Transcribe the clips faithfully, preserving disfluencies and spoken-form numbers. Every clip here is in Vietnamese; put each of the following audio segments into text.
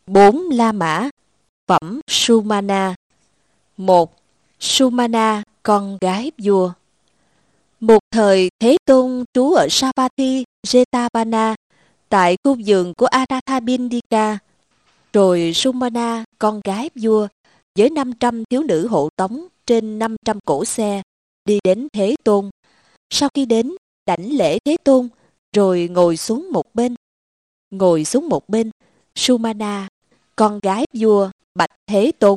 Bốn La Mã. Phẩm Sumana. Một. Sumana, con gái vua. Một thời Thế Tôn trú ở Savatthi, Jetavana, tại khu vườn của Anathapindika. Rồi Sumana, con gái vua, với năm trăm thiếu nữ hộ tống trên năm trăm cỗ xe, đi đến Thế Tôn. Sau khi đến, đảnh lễ Thế Tôn, rồi ngồi xuống một bên. Ngồi xuống một bên, Sumana, con gái vua, bạch Thế Tôn: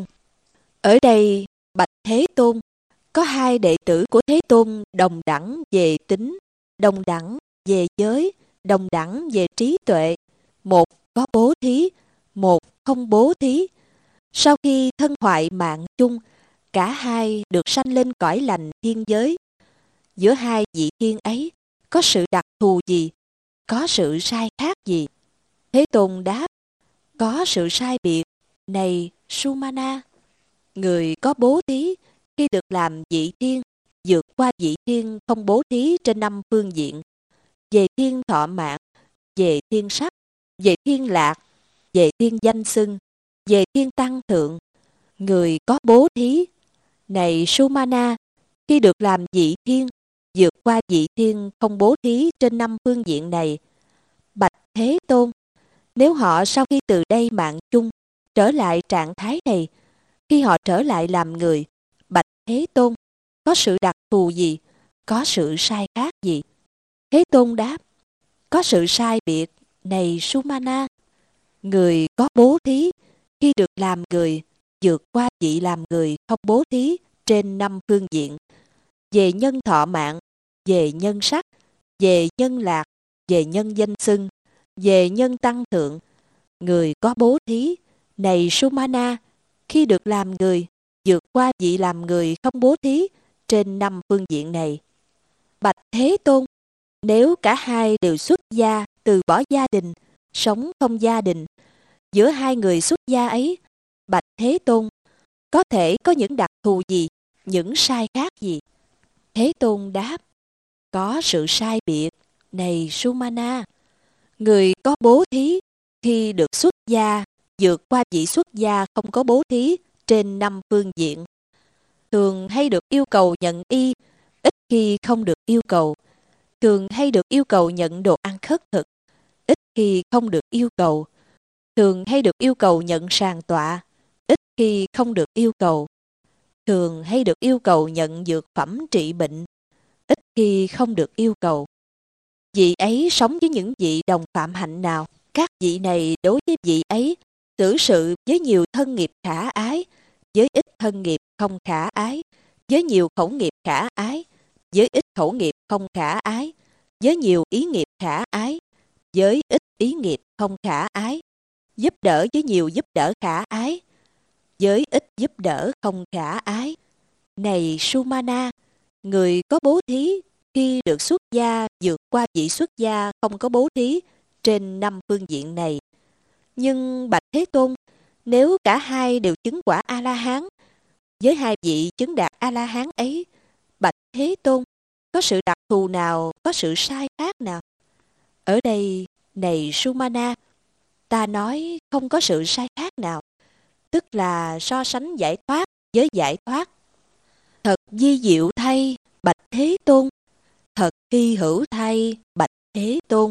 Ở đây, bạch Thế Tôn, có hai đệ tử của Thế Tôn đồng đẳng về tính, đồng đẳng về giới, đồng đẳng về trí tuệ. Một có bố thí, một không bố thí. Sau khi thân hoại mạng chung, cả hai được sanh lên cõi lành thiên giới. Giữa hai vị thiên ấy có sự đặc thù gì? Có sự sai khác gì? Thế Tôn đáp: Có sự sai biệt, này Sumana. Người có bố thí khi được làm vị thiên, vượt qua vị thiên không bố thí trên năm phương diện: về thiên thọ mạng, về thiên sắc, về thiên lạc, về thiên danh xưng, về thiên tăng thượng. Người có bố thí, này Sumana, khi được làm vị thiên, vượt qua vị thiên không bố thí trên năm phương diện này. Bạch Thế Tôn, nếu họ sau khi từ đây mạng chung trở lại trạng thái này, khi họ trở lại làm người, bạch Thế Tôn, có sự đặc thù gì? Có sự sai khác gì? Thế Tôn đáp: Có sự sai biệt, này Sumana. Người có bố thí khi được làm người, vượt qua vị làm người không bố thí trên năm phương diện: về nhân thọ mạng, về nhân sắc, về nhân lạc, về nhân danh xưng, về nhân tăng thượng. Người có bố thí, này Sumana, khi được làm người, vượt qua vị làm người không bố thí trên năm phương diện này. Bạch Thế Tôn, nếu cả hai đều xuất gia, từ bỏ gia đình, sống không gia đình, giữa hai người xuất gia ấy, bạch Thế Tôn, có thể có những đặc thù gì, những sai khác gì? Thế Tôn đáp: Có sự sai biệt, này Sumana. Người có bố thí khi được xuất gia, vượt qua vị xuất gia không có bố thí trên năm phương diện, thường hay được yêu cầu nhận y, ít khi không được yêu cầu. Thường hay được yêu cầu nhận đồ ăn khất thực, ít khi không được yêu cầu. Thường hay được yêu cầu nhận sàng tọa, ít khi không được yêu cầu. Thường hay được yêu cầu nhận dược phẩm trị bệnh, ít khi không được yêu cầu. Vị ấy sống với những vị đồng phạm hạnh nào? Các vị này đối với vị ấy xử sự với nhiều thân nghiệp khả ái, với ít thân nghiệp không khả ái, với nhiều khẩu nghiệp khả ái, với ít khẩu nghiệp không khả ái, với nhiều ý nghiệp khả ái, với ít ý nghiệp không khả ái, giúp đỡ với nhiều giúp đỡ khả ái, với ít giúp đỡ không khả ái. Này Sumana, người có bố thí khi được xuất gia vượt qua vị xuất gia không có bố thí trên năm phương diện này. Nhưng bạch Thế Tôn, nếu cả hai đều chứng quả A-la-hán, với hai vị chứng đạt A-la-hán ấy, bạch Thế Tôn, có sự đặc thù nào, có sự sai khác nào? Ở đây, này Sumana, ta nói không có sự sai khác nào, tức là so sánh giải thoát với giải thoát. Thật vi diệu thay, bạch Thế Tôn. Thật hy hữu thay, bạch Thế Tôn.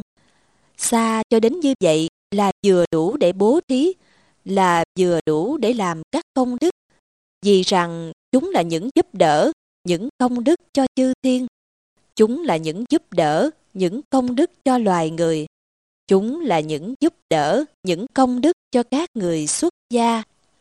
Xa cho đến như vậy là vừa đủ để bố thí, là vừa đủ để làm các công đức, vì rằng chúng là những giúp đỡ, những công đức cho chư thiên. Chúng là những giúp đỡ, những công đức cho loài người. Chúng là những giúp đỡ, những công đức cho các người xuất gia.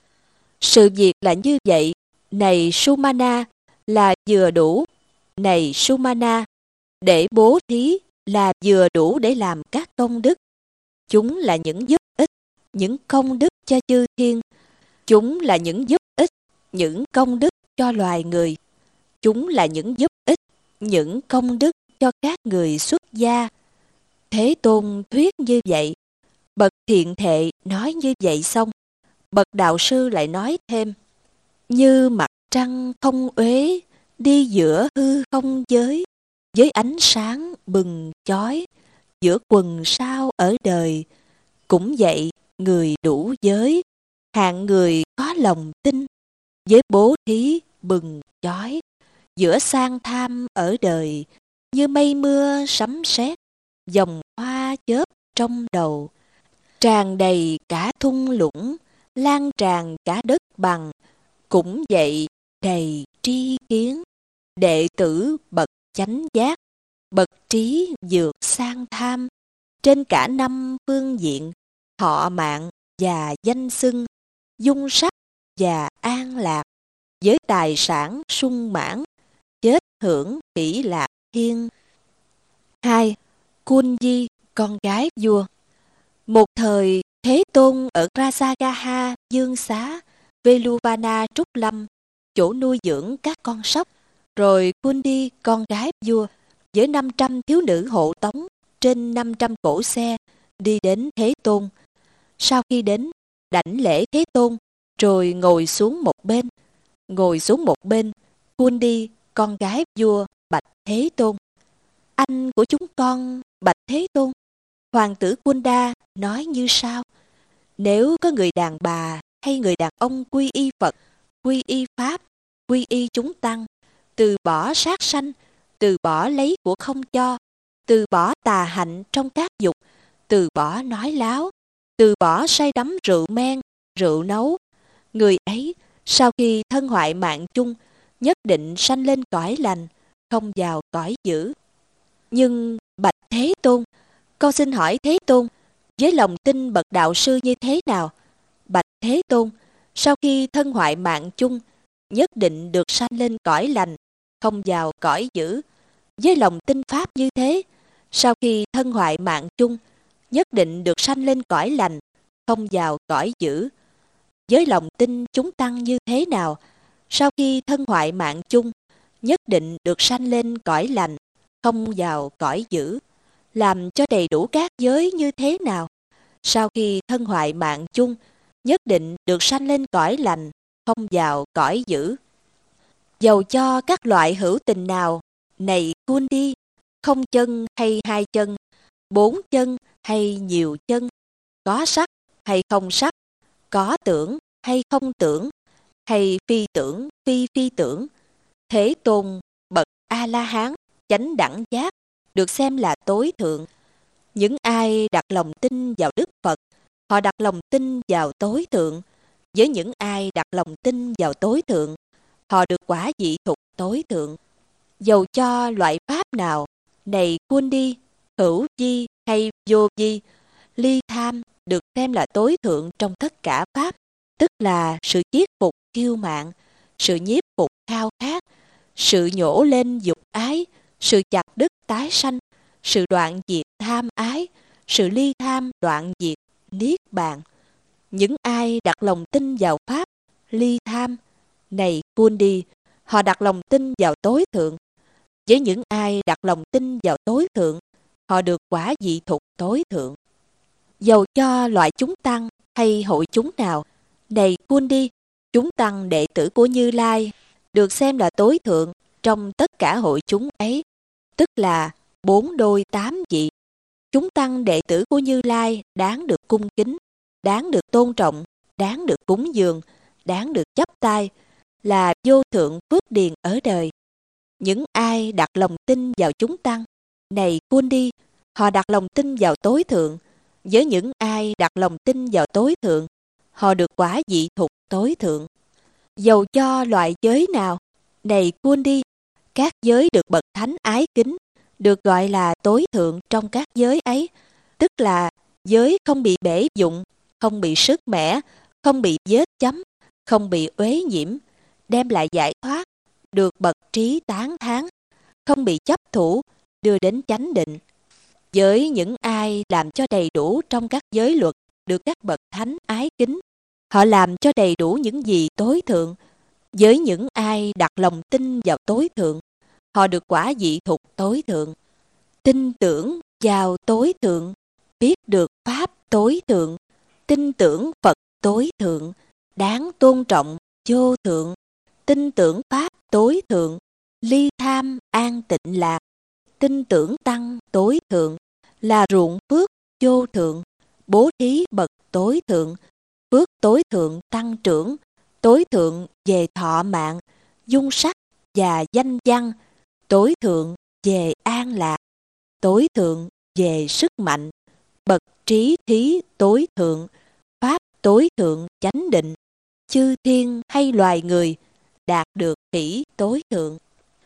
Sự việc là như vậy, này Sumana, là vừa đủ. Này Sumana, để bố thí là vừa đủ để làm các công đức. Chúng là những giúp ích, những công đức cho chư thiên. Chúng là những giúp ích, những công đức cho loài người. Chúng là những giúp ích, những công đức cho các người xuất gia. Thế Tôn thuyết như vậy. Bậc thiện thệ nói như vậy xong, bậc đạo sư lại nói thêm: Như mặt trăng không uế, đi giữa hư không giới, với ánh sáng bừng chói, giữa quần sao ở đời. Cũng vậy, người đủ giới, hạng người có lòng tin, với bố thí bừng chói, giữa sang tham ở đời, như mây mưa sấm sét, dòng hoa chớp trong đầu, tràn đầy cả thung lũng, lan tràn cả đất bằng, cũng vậy đầy tri kiến, đệ tử bậc chánh giác, bậc trí vượt sang tham, trên cả năm phương diện, thọ mạng và danh xưng, dung sắc và an lạc, với tài sản sung mãn, chết hưởng hỷ lạc thiên. Hai. Kunji, con gái vua. Một thời, Thế Tôn ở Rajagaha, Dương Xá, Veluvana Trúc Lâm, chỗ nuôi dưỡng các con sóc, rồi Kundi, con gái vua, với năm trăm thiếu nữ hộ tống trên năm trăm cỗ xe, đi đến Thế Tôn. Sau khi đến, đảnh lễ Thế Tôn, rồi ngồi xuống một bên. Ngồi xuống một bên, Kundi, con gái vua, bạch Thế Tôn: Anh của chúng con, bạch Thế Tôn. Hoàng tử Kunda nói như sau: Nếu có người đàn bà hay người đàn ông quy y Phật, quy y Pháp, quy y chúng tăng, từ bỏ sát sanh, từ bỏ lấy của không cho, từ bỏ tà hạnh trong các dục, từ bỏ nói láo, từ bỏ say đắm rượu men, rượu nấu, người ấy sau khi thân hoại mạng chung nhất định sanh lên cõi lành, không vào cõi dữ. Nhưng bạch Thế Tôn, con xin hỏi Thế Tôn, với lòng tin bậc đạo sư như thế nào? Bạch Thế Tôn, sau khi thân hoại mạng chung nhất định được sanh lên cõi lành, không vào cõi dữ. Với lòng tin Pháp như thế, sau khi thân hoại mạng chung nhất định được sanh lên cõi lành, không vào cõi dữ. Với lòng tin chúng tăng như thế nào? Sau khi thân hoại mạng chung nhất định được sanh lên cõi lành, không vào cõi dữ. Làm cho đầy đủ các giới như thế nào? Sau khi thân hoại mạng chung nhất định được sanh lên cõi lành, không vào cõi dữ. Dầu cho các loại hữu tình nào, này Kundi, không chân hay hai chân, bốn chân hay nhiều chân, có sắc hay không sắc, có tưởng hay không tưởng, hay phi tưởng phi phi tưởng, Thế Tôn bậc A-la-hán chánh đẳng giác được xem là tối thượng. Những ai đặt lòng tin vào Đức Phật, họ đặt lòng tin vào tối thượng. Với những ai đặt lòng tin vào tối thượng, họ được quả vị thục tối thượng. Dầu cho loại pháp nào, này Kundi, hữu vi hay vô vi, ly tham được xem là tối thượng trong tất cả pháp, tức là sự chiết phục kiêu mạn, sự nhiếp phục khao khát, sự nhổ lên dục ái, sự chặt đứt tái sanh, sự đoạn diệt tham ái, sự ly tham đoạn diệt niết bàn. Những ai đặt lòng tin vào pháp ly tham, này Kundi, họ đặt lòng tin vào tối thượng. Với những ai đặt lòng tin vào tối thượng, họ được quả vị thục tối thượng. Dầu cho loại chúng tăng hay hội chúng nào, này Kundi, chúng tăng đệ tử của Như Lai được xem là tối thượng trong tất cả hội chúng ấy, tức là bốn đôi tám vị. Chúng tăng đệ tử của Như Lai đáng được cung kính, đáng được tôn trọng, đáng được cúng dường, đáng được chắp tay, là vô thượng phước điền ở đời. Những ai đặt lòng tin vào chúng tăng, này Kundi, họ đặt lòng tin vào tối thượng. Với những ai đặt lòng tin vào tối thượng, họ được quả vị thục tối thượng. Dầu cho loại giới nào, này Kundi, các giới được bậc thánh ái kính, được gọi là tối thượng trong các giới ấy, tức là giới không bị bể dụng, không bị sứt mẻ, không bị vết chấm, không bị uế nhiễm, đem lại giải thoát, được bậc trí tán thán, không bị chấp thủ, đưa đến chánh định. Với những ai làm cho đầy đủ trong các giới luật được các bậc thánh ái kính, họ làm cho đầy đủ những gì tối thượng. Với những ai đặt lòng tin vào tối thượng, họ được quả vị thục tối thượng. Tin tưởng vào tối thượng, biết được pháp tối thượng, tin tưởng Phật tối thượng, đáng tôn trọng vô thượng, tin tưởng pháp tối thượng, ly tham an tịnh lạc, tin tưởng tăng tối thượng, là ruộng phước vô thượng, bố thí bậc tối thượng, phước tối thượng tăng trưởng, tối thượng về thọ mạng, dung sắc và danh văn, tối thượng về an lạc, tối thượng về sức mạnh, bậc trí thí tối thượng, pháp tối thượng chánh định, chư thiên hay loài người đạt được hỷ tối thượng.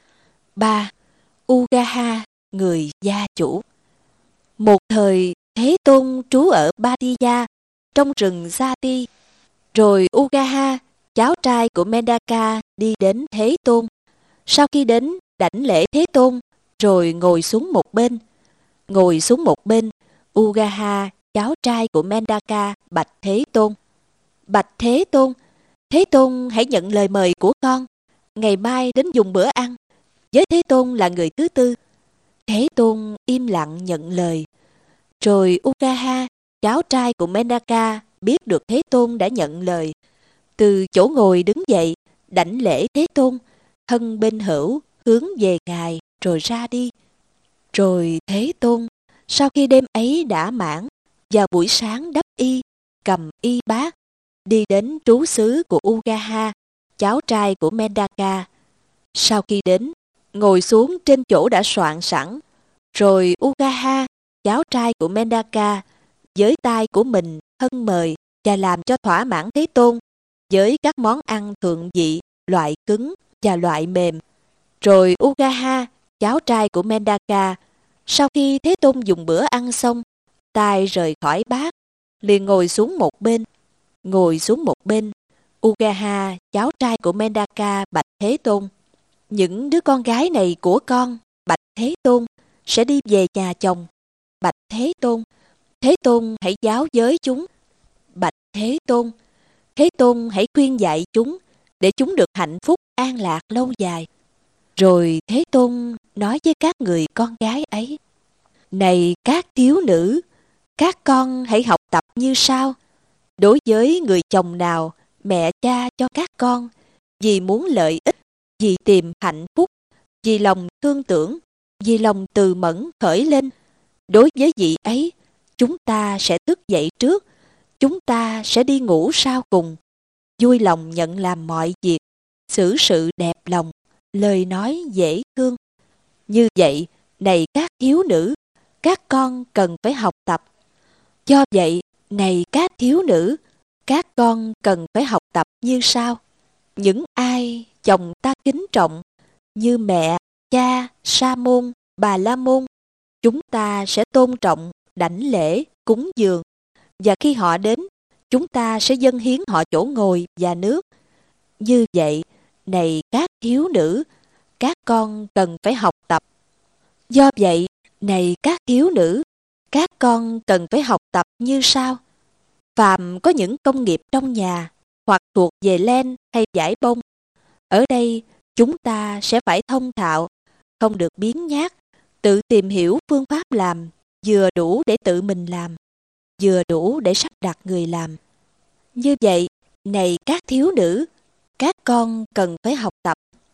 ba. Ugaha, người gia chủ. Một thời Thế Tôn trú ở Badiya trong rừng Sati, rồi Ugaha, cháu trai của Mendaka, đi đến Thế Tôn. Sau khi đến, đảnh lễ Thế Tôn, rồi ngồi xuống một bên. Ngồi xuống một bên, Ugaha, cháu trai của Mendaka, bạch Thế Tôn. Bạch Thế Tôn, Thế Tôn hãy nhận lời mời của con, ngày mai đến dùng bữa ăn. Với Thế Tôn là người thứ tư. Thế Tôn im lặng nhận lời. Rồi Ugaha, cháu trai của Mendaka, biết được Thế Tôn đã nhận lời. Từ chỗ ngồi đứng dậy, đảnh lễ Thế Tôn, thân bên hữu, hướng về Ngài, rồi ra đi. Rồi Thế Tôn, sau khi đêm ấy đã mãn, vào buổi sáng đắp y, cầm y bát, đi đến trú xứ của Ugaha, cháu trai của Mendaka. Sau khi đến, ngồi xuống trên chỗ đã soạn sẵn. Rồi Ugaha, cháu trai của Mendaka, với tay của mình hân mời và làm cho thỏa mãn Thế Tôn với các món ăn thượng vị, loại cứng và loại mềm. Rồi Ugaha, cháu trai của Mendaka, sau khi Thế Tôn dùng bữa ăn xong, tay rời khỏi bát, liền ngồi xuống một bên. Ngồi xuống một bên, Ugaha, cháu trai của Mendaka, bạch Thế Tôn. Những đứa con gái này của con, bạch Thế Tôn, sẽ đi về nhà chồng. Bạch Thế Tôn, Thế Tôn hãy giáo giới chúng. Bạch Thế Tôn, Thế Tôn hãy khuyên dạy chúng, để chúng được hạnh phúc an lạc lâu dài. Rồi Thế Tôn nói với các người con gái ấy: Này các thiếu nữ, các con hãy học tập như sau. Đối với người chồng nào mẹ cha cho các con, vì muốn lợi ích, vì tìm hạnh phúc, vì lòng thương tưởng, vì lòng từ mẫn khởi lên, đối với vị ấy, chúng ta sẽ thức dậy trước, chúng ta sẽ đi ngủ sau cùng, vui lòng nhận làm mọi việc, xử sự đẹp lòng, lời nói dễ thương. Như vậy, này các thiếu nữ, các con cần phải học tập. Do vậy, này các thiếu nữ, các con cần phải học tập như sau. Những ai chồng ta kính trọng, như mẹ, cha, sa môn, bà la môn, chúng ta sẽ tôn trọng, đảnh lễ, cúng dường. Và khi họ đến, chúng ta sẽ dâng hiến họ chỗ ngồi và nước. Như vậy, này các thiếu nữ, các con cần phải học tập. Do vậy, này các thiếu nữ, các con cần phải học tập như sau. Phàm có những công nghiệp trong nhà, hoặc thuộc về len hay vải bông, ở đây chúng ta sẽ phải thông thạo, không được biếng nhác, tự tìm hiểu phương pháp làm, vừa đủ để tự mình làm, vừa đủ để sắp đặt người làm. Như vậy, này các thiếu nữ, các con cần phải học tập.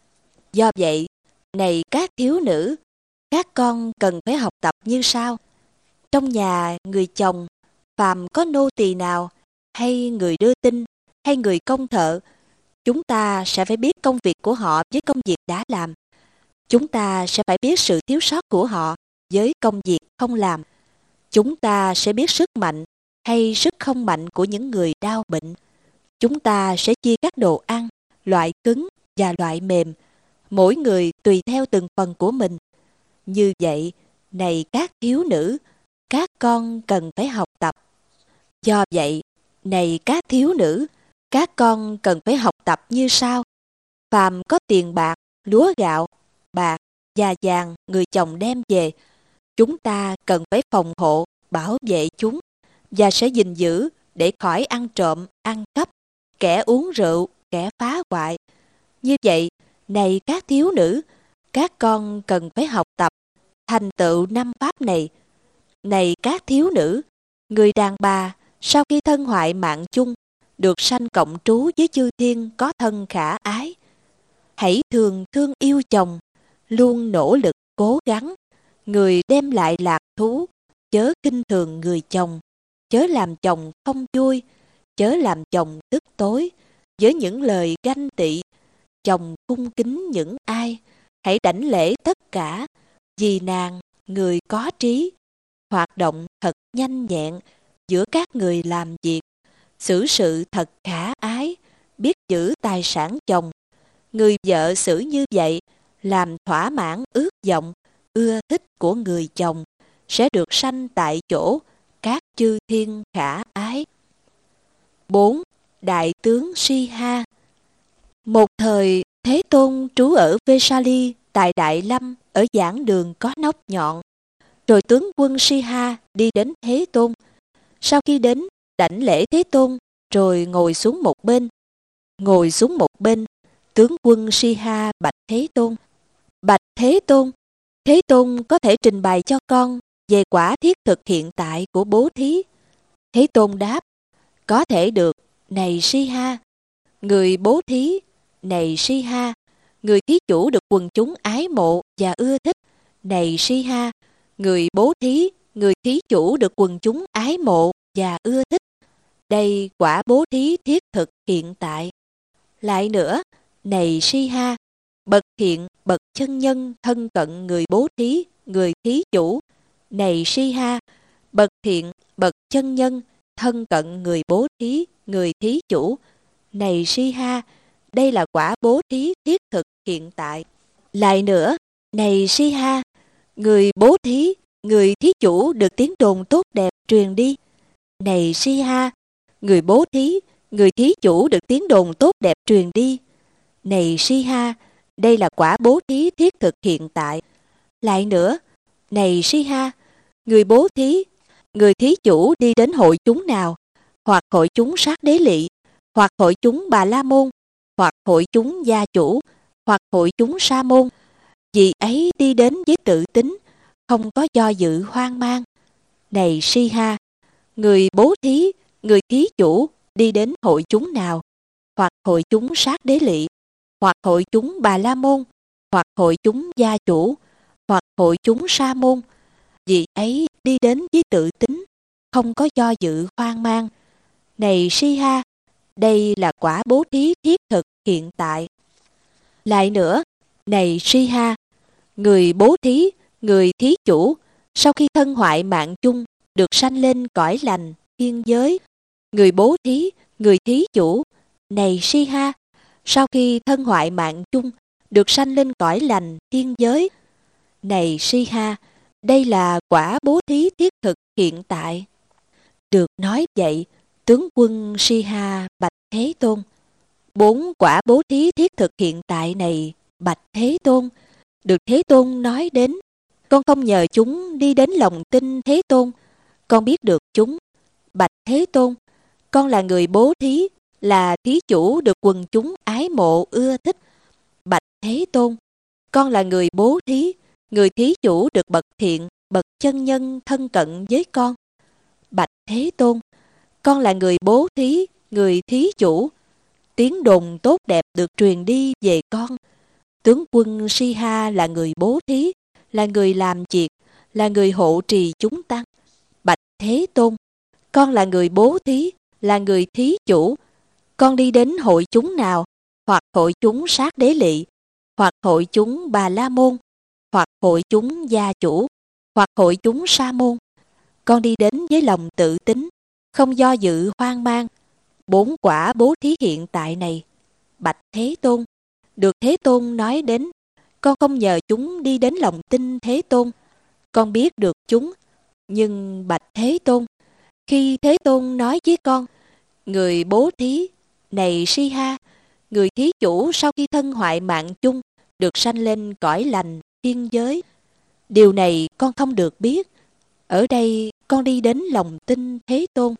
Do vậy, này các thiếu nữ, các con cần phải học tập như sau. Trong nhà người chồng, phàm có nô tỳ nào, hay người đưa tin, hay người công thợ, chúng ta sẽ phải biết công việc của họ với công việc đã làm. Chúng ta sẽ phải biết sự thiếu sót của họ với công việc không làm. Chúng ta sẽ biết sức mạnh hay sức không mạnh của những người đau bệnh. Chúng ta sẽ chia các đồ ăn, loại cứng và loại mềm, mỗi người tùy theo từng phần của mình. Như vậy, này các thiếu nữ, các con cần phải học tập. Do vậy, này các thiếu nữ, các con cần phải học tập như sau. Phàm có tiền bạc, lúa gạo, bạc và vàng người chồng đem về, chúng ta cần phải phòng hộ, bảo vệ chúng, và sẽ gìn giữ để khỏi ăn trộm, ăn cắp, kẻ uống rượu, kẻ phá hoại. Như vậy, này các thiếu nữ, các con cần phải học tập, thành tựu năm pháp này. Này các thiếu nữ, người đàn bà sau khi thân hoại mạng chung, được sanh cộng trú với chư thiên có thân khả ái. Hãy thường thương yêu chồng, luôn nỗ lực cố gắng. Người đem lại lạc thú, chớ khinh thường người chồng, chớ làm chồng không vui, chớ làm chồng tức tối, với những lời ganh tị. Chồng cung kính những ai, hãy đảnh lễ tất cả, vì nàng, người có trí, hoạt động thật nhanh nhẹn giữa các người làm việc, xử sự thật khả ái, biết giữ tài sản chồng. Người vợ xử như vậy, làm thỏa mãn ước vọng, ưa thích của người chồng, sẽ được sanh tại chỗ các chư thiên khả ái. bốn. Đại tướng Si-ha. Một thời, Thế Tôn trú ở Vesali tại Đại Lâm ở giảng đường có nóc nhọn. Rồi tướng quân Si-ha đi đến Thế Tôn. Sau khi đến, đảnh lễ Thế Tôn, rồi ngồi xuống một bên. Ngồi xuống một bên, tướng quân Si-ha bạch Thế Tôn. Bạch Thế Tôn, Thế Tôn có thể trình bày cho con về quả thiết thực hiện tại của bố thí. Thế Tôn đáp, có thể được, này Si-ha. Người bố thí, này Si-ha. Người thí chủ được quần chúng ái mộ và ưa thích, này Si-ha. Người bố thí, người thí chủ được quần chúng ái mộ và ưa thích. Đây quả bố thí thiết thực hiện tại. Lại nữa, này Si-ha, bậc thiện, bậc chân nhân thân cận người bố thí, người thí chủ. Này Si-ha, bậc thiện, bậc chân nhân thân cận người bố thí, người thí chủ. Này Si-ha, đây là quả bố thí thiết thực hiện tại. Lại nữa, này Si-ha, người bố thí, người thí chủ được tiếng đồn tốt đẹp truyền đi. Này Si-ha, người bố thí, người thí chủ được tiếng đồn tốt đẹp truyền đi. Này Si-ha, đây là quả bố thí thiết thực hiện tại. Lại nữa, này Si-ha, người bố thí, người thí chủ đi đến hội chúng nào, hoặc hội chúng Sát Đế Lị, hoặc hội chúng Bà La Môn, hoặc hội chúng Gia Chủ, hoặc hội chúng Sa Môn, vì ấy đi đến với tự tính, không có do dự hoang mang. Này Si-ha, người bố thí, người thí chủ đi đến hội chúng nào, hoặc hội chúng Sát Đế Lị, hoặc hội chúng Bà La Môn, hoặc hội chúng Gia Chủ, hoặc hội chúng Sa Môn, vì ấy đi đến với tự tính, không có do dự hoang mang. Này Si-ha, đây là quả bố thí thiết thực hiện tại. Lại nữa, này Si-ha, người bố thí, người thí chủ, sau khi thân hoại mạng chung, được sanh lên cõi lành, thiên giới. Người bố thí, người thí chủ, này Si-ha, sau khi thân hoại mạng chung, được sanh lên cõi lành, thiên giới. Này Si-ha, đây là quả bố thí thiết thực hiện tại. Được nói vậy, tướng quân Si-ha bạch Thế Tôn. Bốn quả bố thí thiết thực hiện tại này, bạch Thế Tôn, được Thế Tôn nói đến. Con không nhờ chúng đi đến lòng tin Thế Tôn, con biết được chúng. Bạch Thế Tôn, con là người bố thí, là thí chủ được quần chúng ái mộ ưa thích. Bạch Thế Tôn, con là người bố thí, người thí chủ được bậc thiện, bậc chân nhân thân cận với con. Bạch Thế Tôn, con là người bố thí, người thí chủ, tiếng đồn tốt đẹp được truyền đi về con. Tướng quân Si-ha là người bố thí, là người làm việc, là người hộ trì chúng tăng. Bạch Thế Tôn, con là người bố thí, là người thí chủ, con đi đến hội chúng nào, hoặc hội chúng Sát Đế Lị, hoặc hội chúng Bà La Môn, hoặc hội chúng Gia Chủ, hoặc hội chúng Sa Môn, con đi đến với lòng tự tính, không do dự hoang mang. Bốn quả bố thí hiện tại này, bạch Thế Tôn, được Thế Tôn nói đến. Con không nhờ chúng đi đến lòng tin Thế Tôn, con biết được chúng. Nhưng bạch Thế Tôn, khi Thế Tôn nói với con, người bố thí, này Si-ha, người thí chủ sau khi thân hoại mạng chung, được sanh lên cõi lành, thiên giới. Điều này con không được biết. Ở đây con đi đến lòng tin Thế Tôn.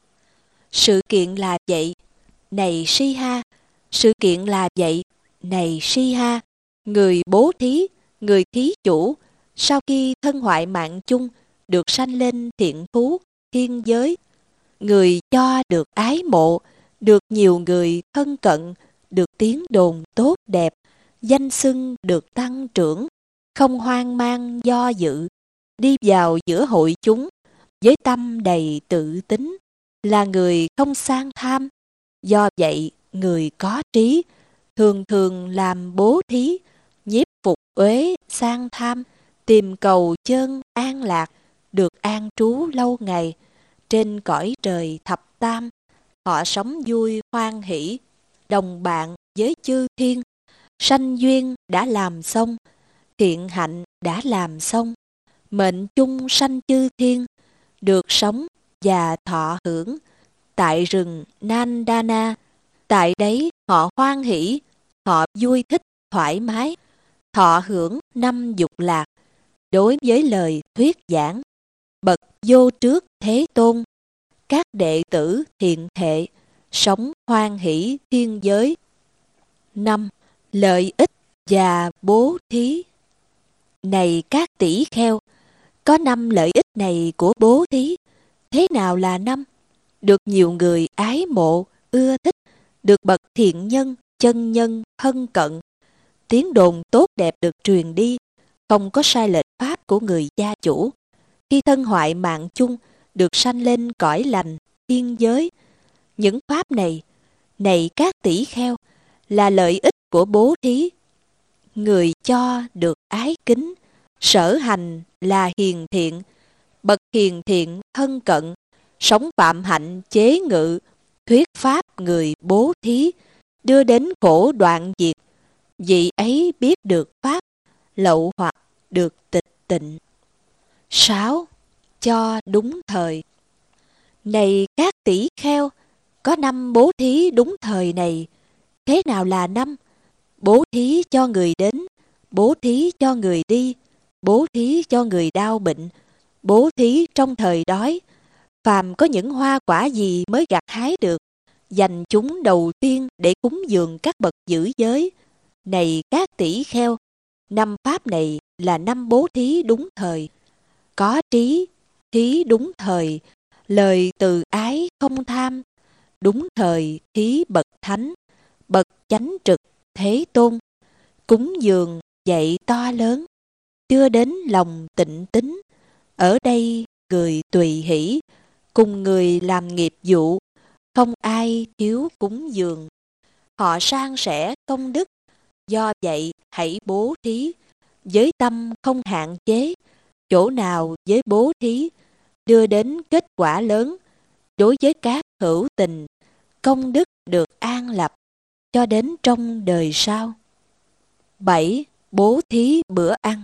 Sự kiện là vậy, này Si-ha, sự kiện là vậy, này Si-ha, người bố thí, người thí chủ, sau khi thân hoại mạng chung, được sanh lên thiện thú, thiên giới. Người cho được ái mộ, được nhiều người thân cận, được tiếng đồn tốt đẹp, danh xưng được tăng trưởng, không hoang mang do dự, đi vào giữa hội chúng, với tâm đầy tự tính, là người không sang tham. Do vậy, người có trí thường thường làm bố thí, nhiếp phục uế sang tham, tìm cầu chân an lạc, được an trú lâu ngày trên cõi trời thập tam. Họ sống vui hoan hỷ, đồng bạn với chư thiên, sanh duyên đã làm xong, thiện hạnh đã làm xong, mệnh chung sanh chư thiên, được sống và thọ hưởng tại rừng Nandana. Tại đấy họ hoan hỷ, họ vui thích thoải mái, thọ hưởng năm dục lạc. Đối với lời thuyết giảng bậc vô trước Thế Tôn, các đệ tử thiện thệ sống hoan hỷ thiên giới. Năm. Lợi ích và bố thí. Này các tỷ kheo, có năm lợi ích này của bố thí. Thế nào là năm? Được nhiều người ái mộ, ưa thích, được bậc thiện nhân, chân nhân, thân cận. Tiếng đồn tốt đẹp được truyền đi, không có sai lệch pháp của người gia chủ. Khi thân hoại mạng chung, được sanh lên cõi lành, thiên giới. Những pháp này, này các tỷ kheo, là lợi ích của bố thí. Người cho được ái kính, sở hành là hiền thiện, bậc hiền thiện thân cận, sống phạm hạnh chế ngự, thuyết pháp người bố thí, đưa đến khổ đoạn diệt. Vị ấy biết được pháp, lậu hoặc được tịch tịnh. Sáu. Cho đúng thời. Này các tỷ kheo, có năm bố thí đúng thời này. Thế nào là năm? Bố thí cho người đến, bố thí cho người đi, bố thí cho người đau bệnh, bố thí trong thời đói. Phàm có những hoa quả gì mới gặt hái được, dành chúng đầu tiên để cúng dường các bậc giữ giới. Này các tỷ kheo, năm pháp này là năm bố thí đúng thời. Có trí, thí đúng thời, lời từ ái không tham, đúng thời thí bậc thánh, bậc chánh trực Thế Tôn. Cúng dường dạy to lớn, chưa đến lòng tịnh tín. Ở đây người tùy hỷ, cùng người làm nghiệp vụ, không ai thiếu cúng dường. Họ san sẻ công đức, do vậy hãy bố thí, với tâm không hạn chế. Chỗ nào với bố thí, đưa đến kết quả lớn. Đối với các hữu tình, công đức được an lập, cho đến trong đời sau. Bảy. Bố thí bữa ăn.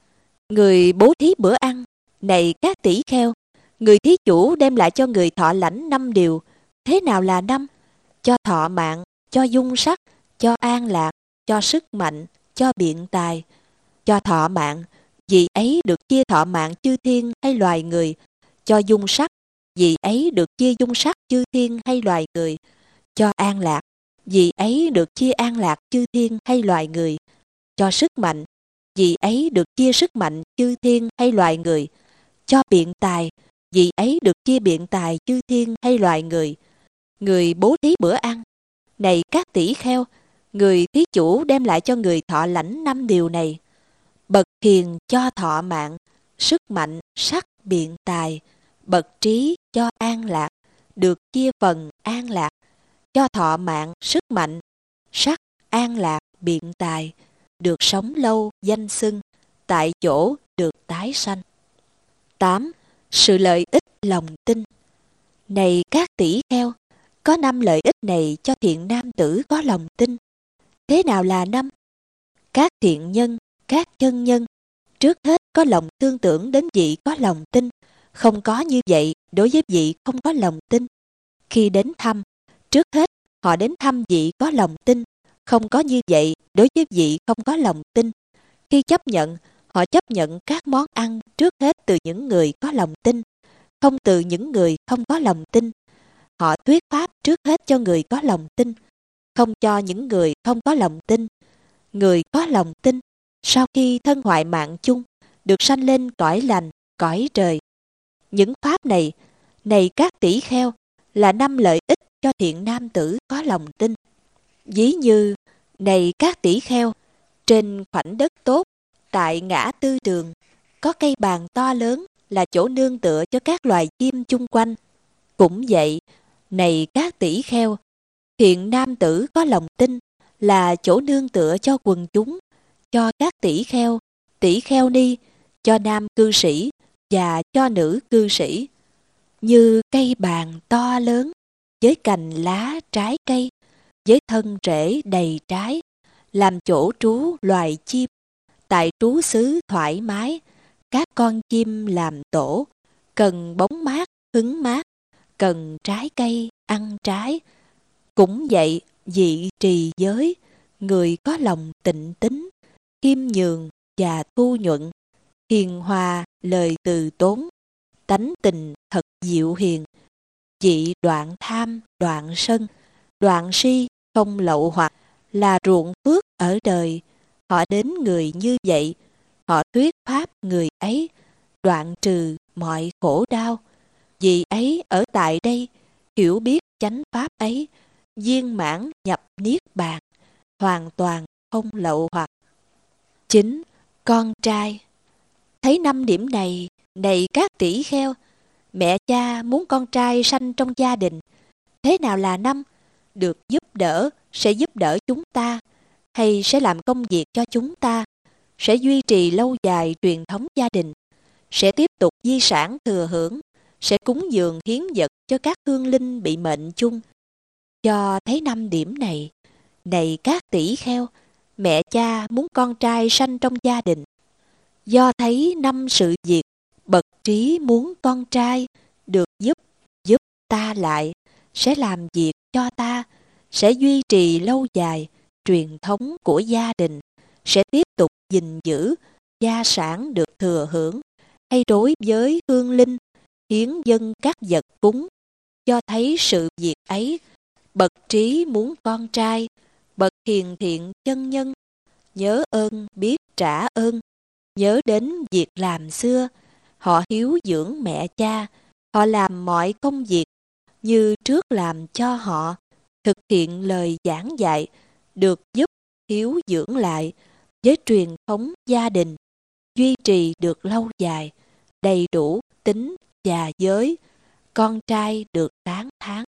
Người bố thí bữa ăn. Này các tỷ kheo, người thí chủ đem lại cho người thọ lãnh năm điều. Thế nào là năm? Cho thọ mạng, cho dung sắc, cho an lạc, cho sức mạnh, cho biện tài. Cho thọ mạng, vị ấy được chia thọ mạng chư thiên hay loài người. Cho dung sắc, vị ấy được chia dung sắc chư thiên hay loài người. Cho an lạc, vị ấy được chia an lạc chư thiên hay loài người. Cho sức mạnh, vị ấy được chia sức mạnh chư thiên hay loài người. Cho biện tài, vị ấy được chia biện tài chư thiên hay loài người. Người bố thí bữa ăn. Này các tỷ kheo, người thí chủ đem lại cho người thọ lãnh năm điều này. Bậc hiền cho thọ mạng, sức mạnh, sắc, biện tài. Bậc trí cho an lạc, được chia phần an lạc. Cho thọ mạng, sức mạnh, sắc, an lạc, biện tài. Được sống lâu, danh xưng, tại chỗ được tái sanh. Tám. Sự lợi ích lòng tin. Này các tỷ kheo, có năm lợi ích này cho thiện nam tử có lòng tin. Thế nào là năm? Các thiện nhân, các chân nhân, trước hết có lòng tương tưởng đến vị có lòng tin. Không có như vậy đối với vị không có lòng tin. Khi đến thăm, trước hết họ đến thăm vị có lòng tin. Không có như vậy đối với vị không có lòng tin. Khi chấp nhận, họ chấp nhận các món ăn trước hết từ những người có lòng tin, không từ những người không có lòng tin. Họ thuyết pháp trước hết cho người có lòng tin, không cho những người không có lòng tin. Người có lòng tin, sau khi thân hoại mạng chung, được sanh lên cõi lành, cõi trời. Những pháp này, này các tỷ kheo, là năm lợi ích cho thiện nam tử có lòng tin. Ví như, này các tỷ kheo, trên khoảnh đất tốt, tại ngã tư đường, có cây bàn to lớn là chỗ nương tựa cho các loài chim chung quanh. Cũng vậy, này các tỷ kheo, hiện nam tử có lòng tin là chỗ nương tựa cho quần chúng, cho các tỷ kheo, tỷ kheo ni, cho nam cư sĩ và cho nữ cư sĩ. Như cây bàn to lớn, với cành lá trái cây, với thân rễ đầy trái, làm chỗ trú loài chim. Tại trú xứ thoải mái, các con chim làm tổ, cần bóng mát, hứng mát, cần trái cây, ăn trái. Cũng vậy, vị trì giới, người có lòng tịnh tín, khiêm nhường và thu nhuận, hiền hòa, lời từ tốn, tánh tình thật dịu hiền, vị đoạn tham, đoạn sân, đoạn si, không lậu hoặc, là ruộng phước ở đời. Họ đến người như vậy, họ thuyết pháp người ấy, đoạn trừ mọi khổ đau. Vì ấy ở tại đây, hiểu biết chánh pháp ấy, viên mãn nhập niết bàn, hoàn toàn không lậu hoặc. Chính con trai. Thấy năm điểm này, này các tỷ kheo, mẹ cha muốn con trai sanh trong gia đình. Thế nào là năm? Được giúp đỡ, sẽ giúp đỡ chúng ta, hay sẽ làm công việc cho chúng ta, sẽ duy trì lâu dài truyền thống gia đình, sẽ tiếp tục di sản thừa hưởng, sẽ cúng dường hiến vật cho các hương linh bị mệnh chung. Do thấy năm điểm này, này các tỷ kheo, mẹ cha muốn con trai sanh trong gia đình. Do thấy năm sự việc, bậc trí muốn con trai được giúp, giúp ta lại, sẽ làm việc cho ta, sẽ duy trì lâu dài truyền thống của gia đình, sẽ tiếp tục gìn giữ gia sản được thừa hưởng, hay đối với hương linh, hiến dâng các vật cúng. Do thấy sự việc ấy, bậc trí muốn con trai, bậc hiền thiện chân nhân, nhớ ơn biết trả ơn, nhớ đến việc làm xưa, họ hiếu dưỡng mẹ cha, họ làm mọi công việc như trước làm cho họ, thực hiện lời giảng dạy, được giúp hiếu dưỡng lại với truyền thống gia đình, duy trì được lâu dài, đầy đủ tính và giới, con trai được tán thán.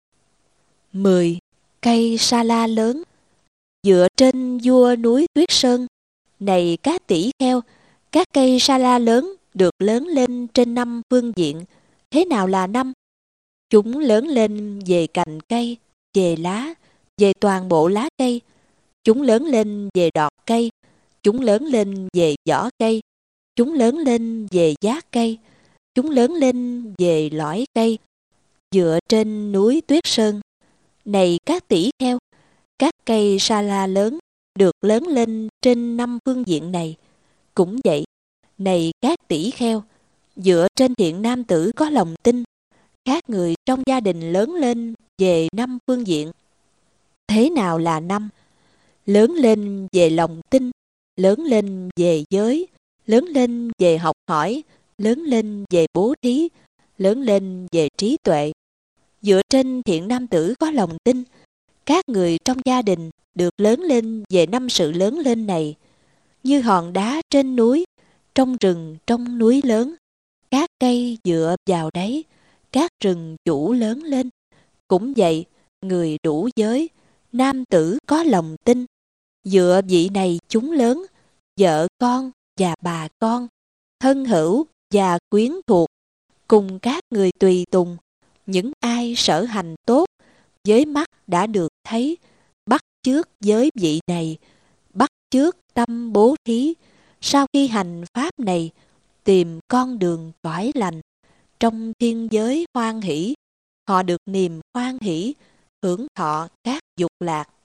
mười. Cây sa la lớn. Dựa trên vua núi Tuyết Sơn, này các tỷ kheo, các cây sa la lớn được lớn lên trên năm phương diện. Thế nào là năm? Chúng lớn lên về cành cây, về lá, về toàn bộ lá cây. Chúng lớn lên về đọt cây, chúng lớn lên về vỏ cây, chúng lớn lên về giác cây, chúng lớn lên về lõi cây. Dựa trên núi Tuyết Sơn, này các tỷ kheo, các cây sa la lớn được lớn lên trên năm phương diện này. Cũng vậy, này các tỷ kheo, dựa trên thiện nam tử có lòng tin, các người trong gia đình lớn lên về năm phương diện. Thế nào là năm? Lớn lên về lòng tin, lớn lên về giới, lớn lên về học hỏi, lớn lên về bố thí, lớn lên về trí tuệ. Dựa trên thiện nam tử có lòng tin, các người trong gia đình được lớn lên về năm sự lớn lên này. Như hòn đá trên núi, trong rừng trong núi lớn, các cây dựa vào đấy, các rừng chủ lớn lên. Cũng vậy, người đủ giới, nam tử có lòng tin, dựa vị này chúng lớn, vợ con và bà con, thân hữu và quyến thuộc, cùng các người tùy tùng, những ai sở hành tốt, với mắt đã được thấy, bắt chước giới vị này, bắt chước tâm bố thí, sau khi hành pháp này, tìm con đường cõi lành. Trong thiên giới hoan hỷ, họ được niềm hoan hỷ, hưởng thọ các dục lạc.